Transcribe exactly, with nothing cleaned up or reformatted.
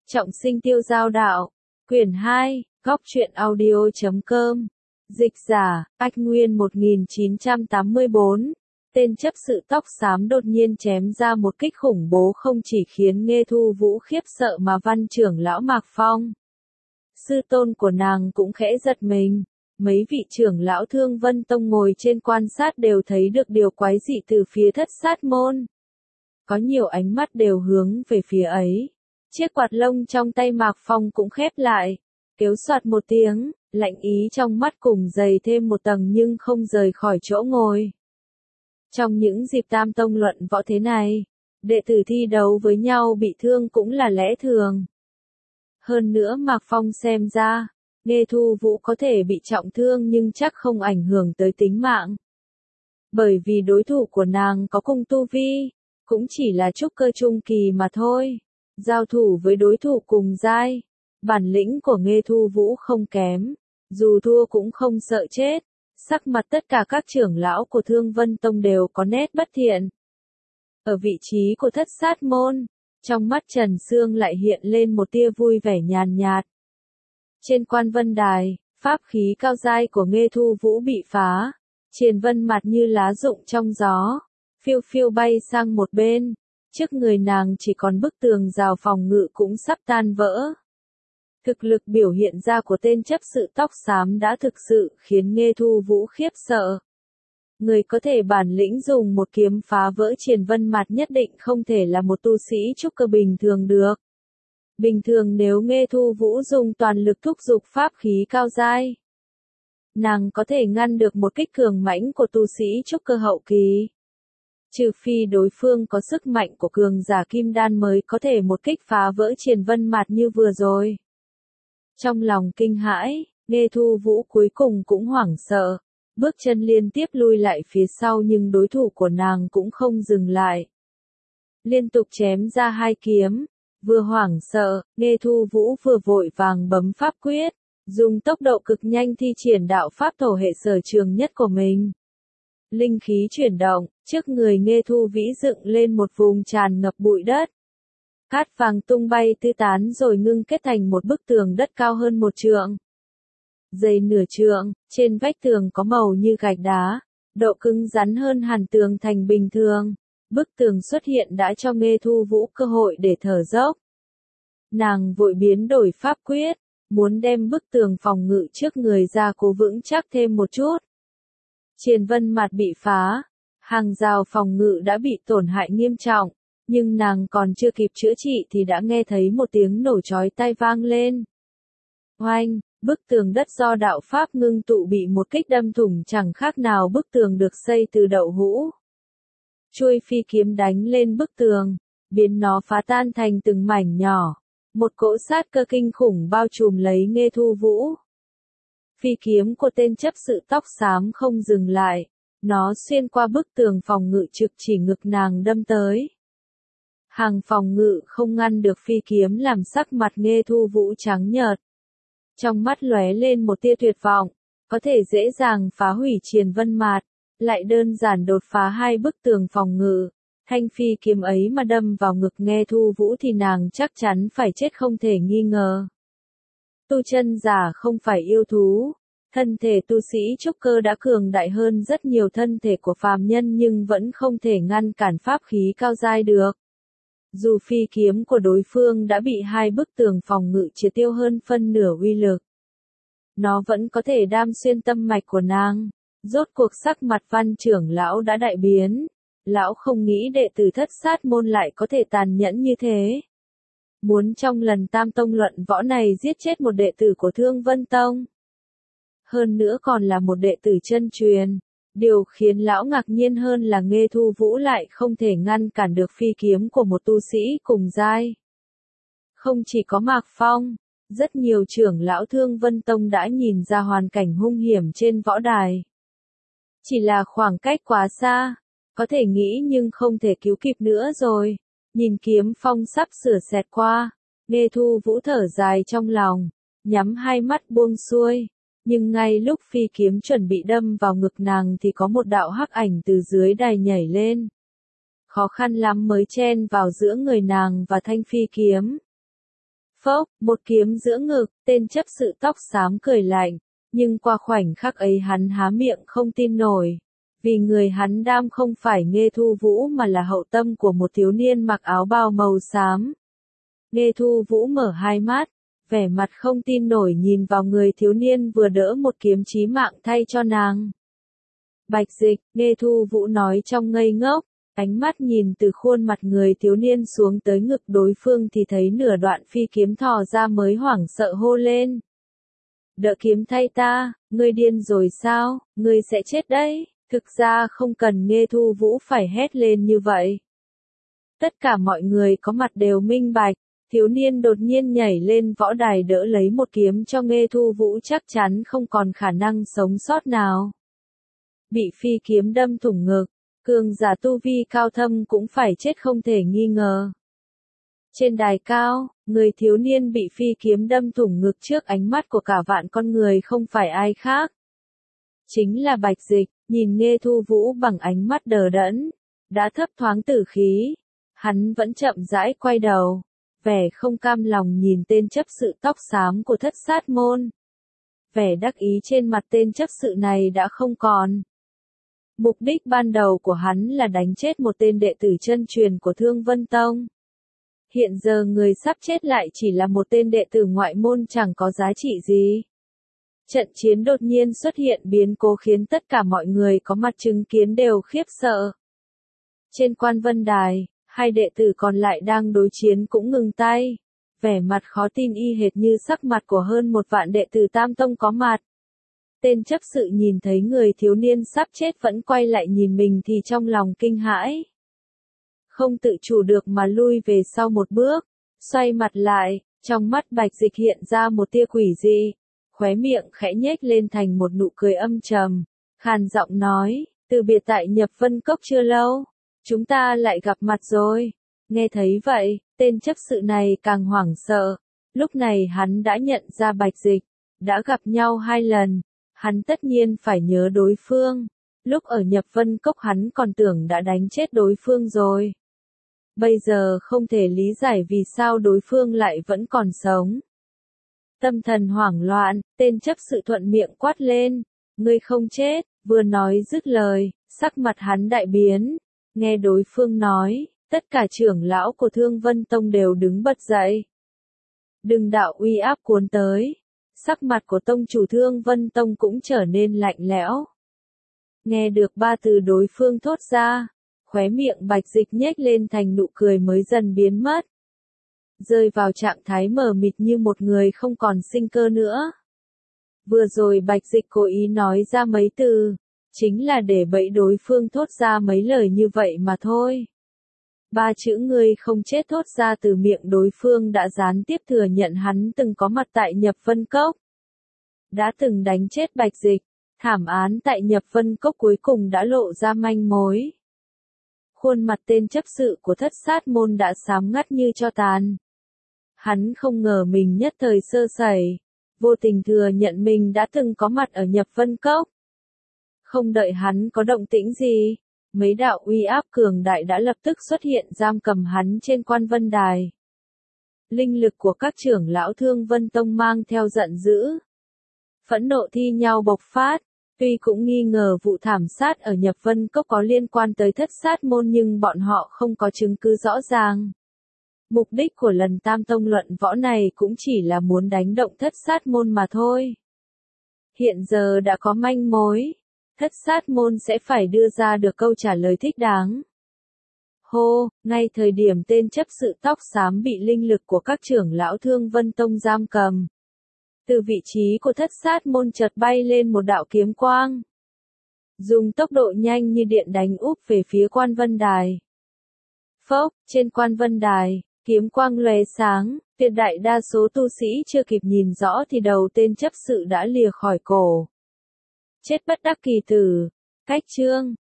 Trọng sinh tiêu giao đạo. Quyển hai, góc truyện audio chấm com. Dịch giả, Ách Nguyên một nghìn chín trăm tám mươi tư. Tên chấp sự tóc xám đột nhiên chém ra một kích khủng bố không chỉ khiến Nghê Thu Vũ khiếp sợ mà văn trưởng lão Mạc Phong, sư tôn của nàng cũng khẽ giật mình. Mấy vị trưởng lão Thương Vân Tông ngồi trên quan sát đều thấy được điều quái dị từ phía Thất Sát Môn. Có nhiều ánh mắt đều hướng về phía ấy. Chiếc quạt lông trong tay Mạc Phong cũng khép lại, kéo soạt một tiếng, lạnh ý trong mắt cùng dày thêm một tầng nhưng không rời khỏi chỗ ngồi. Trong những dịp tam tông luận võ thế này, đệ tử thi đấu với nhau bị thương cũng là lẽ thường. Hơn nữa Mạc Phong xem ra, Nghê Thu Vũ có thể bị trọng thương nhưng chắc không ảnh hưởng tới tính mạng. Bởi vì đối thủ của nàng có cùng tu vi, cũng chỉ là trúc cơ trung kỳ mà thôi. Giao thủ với đối thủ cùng giai, bản lĩnh của Nghê Thu Vũ không kém, dù thua cũng không sợ chết. Sắc mặt tất cả các trưởng lão của Thương Vân Tông đều có nét bất thiện. Ở vị trí của Thất Sát Môn, trong mắt Trần Sương lại hiện lên một tia vui vẻ nhàn nhạt. Trên quan vân đài, pháp khí cao giai của Nghê Thu Vũ bị phá, triền vân mặt như lá rụng trong gió, phiêu phiêu bay sang một bên, trước người nàng chỉ còn bức tường rào phòng ngự cũng sắp tan vỡ. Thực lực biểu hiện ra của tên chấp sự tóc xám đã thực sự khiến Nghê Thu Vũ khiếp sợ. Người có thể bản lĩnh dùng một kiếm phá vỡ triền vân mặt nhất định không thể là một tu sĩ trúc cơ bình thường được. Bình thường nếu Nghê Thu Vũ dùng toàn lực thúc giục pháp khí cao giai, nàng có thể ngăn được một kích cường mãnh của tu sĩ trúc cơ hậu kỳ. Trừ phi đối phương có sức mạnh của cường giả kim đan mới có thể một kích phá vỡ triền vân mặt như vừa rồi. Trong lòng kinh hãi, Nghê Thu Vũ cuối cùng cũng hoảng sợ, bước chân liên tiếp lui lại phía sau nhưng đối thủ của nàng cũng không dừng lại. Liên tục chém ra hai kiếm, vừa hoảng sợ, Nghê Thu Vũ vừa vội vàng bấm pháp quyết, dùng tốc độ cực nhanh thi triển đạo pháp thổ hệ sở trường nhất của mình. Linh khí chuyển động, trước người Nghê Thu Vĩ dựng lên một vùng tràn ngập bụi đất. Cát vàng tung bay tứ tán rồi ngưng kết thành một bức tường đất cao hơn một trượng. Dày nửa trượng, trên vách tường có màu như gạch đá, độ cứng rắn hơn hẳn tường thành bình thường. Bức tường xuất hiện đã cho Nghê Thu Vũ cơ hội để thở dốc. Nàng vội biến đổi pháp quyết, muốn đem bức tường phòng ngự trước người ra cố vững chắc thêm một chút. Triền vân mặt bị phá, hàng rào phòng ngự đã bị tổn hại nghiêm trọng, nhưng nàng còn chưa kịp chữa trị thì đã nghe thấy một tiếng nổ chói tai vang lên. Oanh, bức tường đất do đạo pháp ngưng tụ bị một kích đâm thủng chẳng khác nào bức tường được xây từ đậu hũ. Chuôi phi kiếm đánh lên bức tường, biến nó phá tan thành từng mảnh nhỏ. Một cỗ sát cơ kinh khủng bao trùm lấy Nghê Thu Vũ. Phi kiếm của tên chấp sự tóc xám không dừng lại, nó xuyên qua bức tường phòng ngự trực chỉ ngực nàng đâm tới. Hàng phòng ngự không ngăn được phi kiếm làm sắc mặt Nghê Thu Vũ trắng nhợt. Trong mắt lóe lên một tia tuyệt vọng, có thể dễ dàng phá hủy triền vân mạt, lại đơn giản đột phá hai bức tường phòng ngự. Thanh phi kiếm ấy mà đâm vào ngực Nghê Thu Vũ thì nàng chắc chắn phải chết không thể nghi ngờ. Tu chân giả không phải yêu thú, thân thể tu sĩ trúc cơ đã cường đại hơn rất nhiều thân thể của phàm nhân nhưng vẫn không thể ngăn cản pháp khí cao giai được. Dù phi kiếm của đối phương đã bị hai bức tường phòng ngự triệt tiêu hơn phân nửa uy lực, nó vẫn có thể đam xuyên tâm mạch của nàng. Rốt cuộc sắc mặt văn trưởng lão đã đại biến. Lão không nghĩ đệ tử Thất Sát Môn lại có thể tàn nhẫn như thế. Muốn trong lần tam tông luận võ này giết chết một đệ tử của Thương Vân Tông. Hơn nữa còn là một đệ tử chân truyền. Điều khiến lão ngạc nhiên hơn là Nghê Thu Vũ lại không thể ngăn cản được phi kiếm của một tu sĩ cùng giai. Không chỉ có Mạc Phong, rất nhiều trưởng lão Thương Vân Tông đã nhìn ra hoàn cảnh hung hiểm trên võ đài. Chỉ là khoảng cách quá xa. Có thể nghĩ nhưng không thể cứu kịp nữa rồi. Nhìn kiếm phong sắp sửa xẹt qua, Nghê Thu Vũ thở dài trong lòng, nhắm hai mắt buông xuôi. Nhưng ngay lúc phi kiếm chuẩn bị đâm vào ngực nàng thì có một đạo hắc ảnh từ dưới đài nhảy lên. Khó khăn lắm mới chen vào giữa người nàng và thanh phi kiếm. Phốc, một kiếm giữa ngực, tên chấp sự tóc xám cười lạnh, nhưng qua khoảnh khắc ấy hắn há miệng không tin nổi. Vì người hắn đam không phải Nghê Thu Vũ mà là hậu tâm của một thiếu niên mặc áo bào màu xám. Nghê Thu Vũ mở hai mắt, vẻ mặt không tin nổi nhìn vào người thiếu niên vừa đỡ một kiếm chí mạng thay cho nàng. Bạch Dịch, Nghê Thu Vũ nói trong ngây ngốc, ánh mắt nhìn từ khuôn mặt người thiếu niên xuống tới ngực đối phương thì thấy nửa đoạn phi kiếm thò ra mới hoảng sợ hô lên. Đỡ kiếm thay ta, ngươi điên rồi sao, ngươi sẽ chết đấy. Thực ra không cần Nghê Thu Vũ phải hét lên như vậy. Tất cả mọi người có mặt đều minh bạch, thiếu niên đột nhiên nhảy lên võ đài đỡ lấy một kiếm cho Nghê Thu Vũ chắc chắn không còn khả năng sống sót nào. Bị phi kiếm đâm thủng ngực, cường giả tu vi cao thâm cũng phải chết không thể nghi ngờ. Trên đài cao, người thiếu niên bị phi kiếm đâm thủng ngực trước ánh mắt của cả vạn con người không phải ai khác. Chính là Bạch Dịch, nhìn Nghê Thu Vũ bằng ánh mắt đờ đẫn, đã thấp thoáng tử khí. Hắn vẫn chậm rãi quay đầu, vẻ không cam lòng nhìn tên chấp sự tóc xám của Thất Sát Môn. Vẻ đắc ý trên mặt tên chấp sự này đã không còn. Mục đích ban đầu của hắn là đánh chết một tên đệ tử chân truyền của Thương Vân Tông. Hiện giờ người sắp chết lại chỉ là một tên đệ tử ngoại môn chẳng có giá trị gì. Trận chiến đột nhiên xuất hiện biến cố khiến tất cả mọi người có mặt chứng kiến đều khiếp sợ. Trên quan vân đài, hai đệ tử còn lại đang đối chiến cũng ngừng tay. Vẻ mặt khó tin y hệt như sắc mặt của hơn một vạn đệ tử Tam Tông có mặt. Tên chấp sự nhìn thấy người thiếu niên sắp chết vẫn quay lại nhìn mình thì trong lòng kinh hãi. Không tự chủ được mà lui về sau một bước, xoay mặt lại, trong mắt Bạch Dịch hiện ra một tia quỷ dị. Khóe miệng khẽ nhếch lên thành một nụ cười âm trầm, khàn giọng nói, từ biệt tại Nhập Vân Cốc chưa lâu, chúng ta lại gặp mặt rồi. Nghe thấy vậy, tên chấp sự này càng hoảng sợ, lúc này hắn đã nhận ra Bạch Dịch, đã gặp nhau hai lần, hắn tất nhiên phải nhớ đối phương, lúc ở Nhập Vân Cốc hắn còn tưởng đã đánh chết đối phương rồi. Bây giờ không thể lý giải vì sao đối phương lại vẫn còn sống. Tâm thần hoảng loạn, tên chấp sự thuận miệng quát lên, ngươi không chết, vừa nói dứt lời, sắc mặt hắn đại biến, nghe đối phương nói, tất cả trưởng lão của Thương Vân Tông đều đứng bật dậy. Đừng đạo uy áp cuốn tới, sắc mặt của tông chủ Thương Vân Tông cũng trở nên lạnh lẽo. Nghe được ba từ đối phương thốt ra, khóe miệng Bạch Dịch nhếch lên thành nụ cười mới dần biến mất. Rơi vào trạng thái mờ mịt như một người không còn sinh cơ nữa. Vừa rồi Bạch Dịch cố ý nói ra mấy từ, chính là để bẫy đối phương thốt ra mấy lời như vậy mà thôi. Ba chữ ngươi không chết thốt ra từ miệng đối phương đã gián tiếp thừa nhận hắn từng có mặt tại Nhập Vân Cốc. Đã từng đánh chết Bạch Dịch, thảm án tại Nhập Vân Cốc cuối cùng đã lộ ra manh mối. Khuôn mặt tên chấp sự của Thất Sát Môn đã xám ngắt như tro tàn. Hắn không ngờ mình nhất thời sơ sẩy, vô tình thừa nhận mình đã từng có mặt ở Nhập Vân Cốc. Không đợi hắn có động tĩnh gì, mấy đạo uy áp cường đại đã lập tức xuất hiện giam cầm hắn trên quan vân đài. Linh lực của các trưởng lão Thương Vân Tông mang theo giận dữ. Phẫn nộ thi nhau bộc phát, tuy cũng nghi ngờ vụ thảm sát ở Nhập Vân Cốc có liên quan tới Thất Sát Môn nhưng bọn họ không có chứng cứ rõ ràng. Mục đích của lần Tam Tông luận võ này cũng chỉ là muốn đánh động Thất Sát Môn mà thôi. Hiện giờ đã có manh mối, Thất Sát Môn sẽ phải đưa ra được câu trả lời thích đáng. Hô, ngay thời điểm tên chấp sự tóc xám bị linh lực của các trưởng lão Thương Vân Tông giam cầm. Từ vị trí của Thất Sát Môn chợt bay lên một đạo kiếm quang. Dùng tốc độ nhanh như điện đánh úp về phía quan vân đài. Phốc, trên quan vân đài, kiếm quang lóe sáng, tuyệt đại đa số tu sĩ chưa kịp nhìn rõ thì đầu tên chấp sự đã lìa khỏi cổ. Chết bất đắc kỳ tử. Cách chương